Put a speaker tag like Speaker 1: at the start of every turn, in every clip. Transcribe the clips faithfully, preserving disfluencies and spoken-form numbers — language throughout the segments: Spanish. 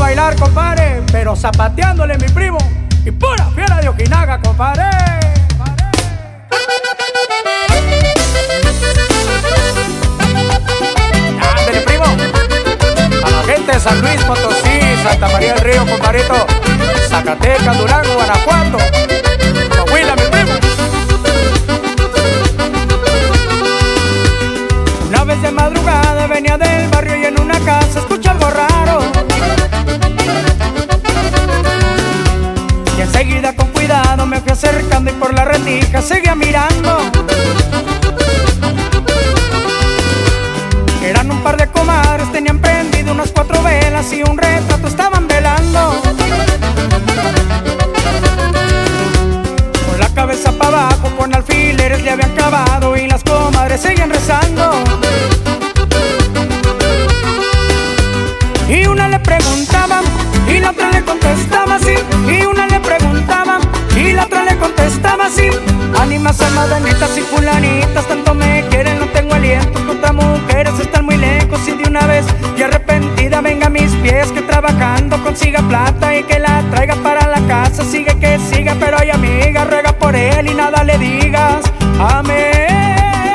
Speaker 1: bailar, compadre, pero zapateándole mi primo y pura fiera de Ojinaga, compadre. Ándale, primo. A la gente de San Luis Potosí, Santa María del Río, compadrito, Zacatecas, Durango, Guanajuato, Coahuila, mi primo. Una vez de madrugada venía del barrio y en una casa escuché algo raro. Y enseguida con cuidado me fui acercando y por la rendija seguía mirando. Eran un par de comadres, tenían prendido unas cuatro velas y un retrato estaban velando. Con la cabeza para abajo, con alfileres le habían clavado y las comadres seguían rezando. Y una le preguntaba y la otra le contestaba así. Y una le preguntaba y la otra le contestaba así: ánimas, almas benditas y fulanitas, tanto me quieren, no tengo aliento. Contra mujeres están muy lejos y de una vez y arrepentida venga a mis pies, que trabajando consiga plata y que la traiga para la casa. Sigue que siga, pero ay amiga, ruega por él y nada le digas. Amén.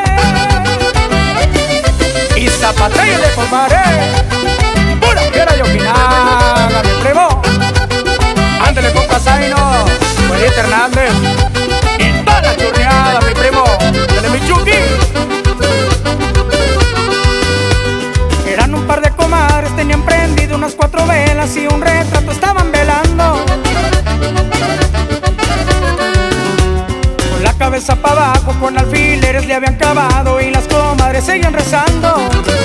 Speaker 1: Y zapatéale, compadre, pura fiera de Ojinaga, mi primo. Ándale, compa Zaino, Juanita Hernández y toda la churneada, mi primo, de Michuki. Eran un par de comadres, tenían prendido unas cuatro velas y un retrato estaban velando. Con la cabeza para abajo, con alfileres le habían clavado y las comadres seguían rezando.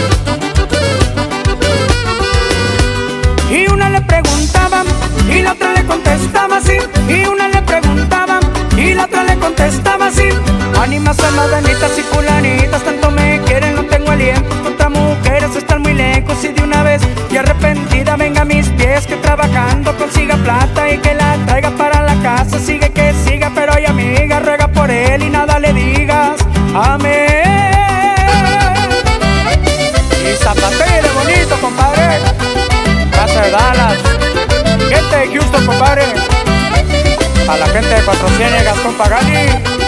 Speaker 1: Y una le preguntaba y la otra le contestaba así. Y una le preguntaba y la otra le contestaba así: ánimas, almas benditas y fulanitas, tanto me quieren, no tengo aliento. Contra mujeres están muy lejos y de una vez y arrepentida venga a mis pies, que trabajando consiga plata y que la traiga para la casa. Sigue que siga, pero ay amiga, ruega por él y nada le digas. Amén. Y zapatéale bonito, compadre. Casa de Dallas, gente de Houston, compadre, a la gente de Cuatro Ciénegas, compa Gali.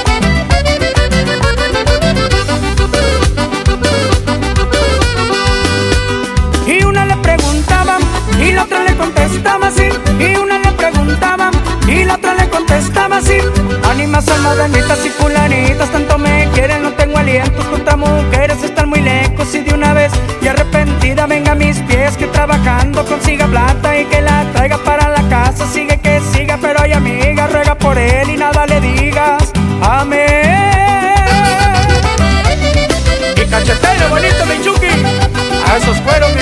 Speaker 1: Y una le preguntaba y la otra le contestaba así. Y una le preguntaba y la otra le contestaba así: ánimas, almas benditas y fulanitas, tanto me quieren, no tengo aliento. Contra mujeres están muy lejos y de una vez y arrepentida venga a mis pies, que trabajando consiga plata y que la traiga para la casa. Sigue que siga, pero ay amiga, ruega por él y nada le digas. Amén. Y cachetero bonito, Michuki, a esos cueros, mi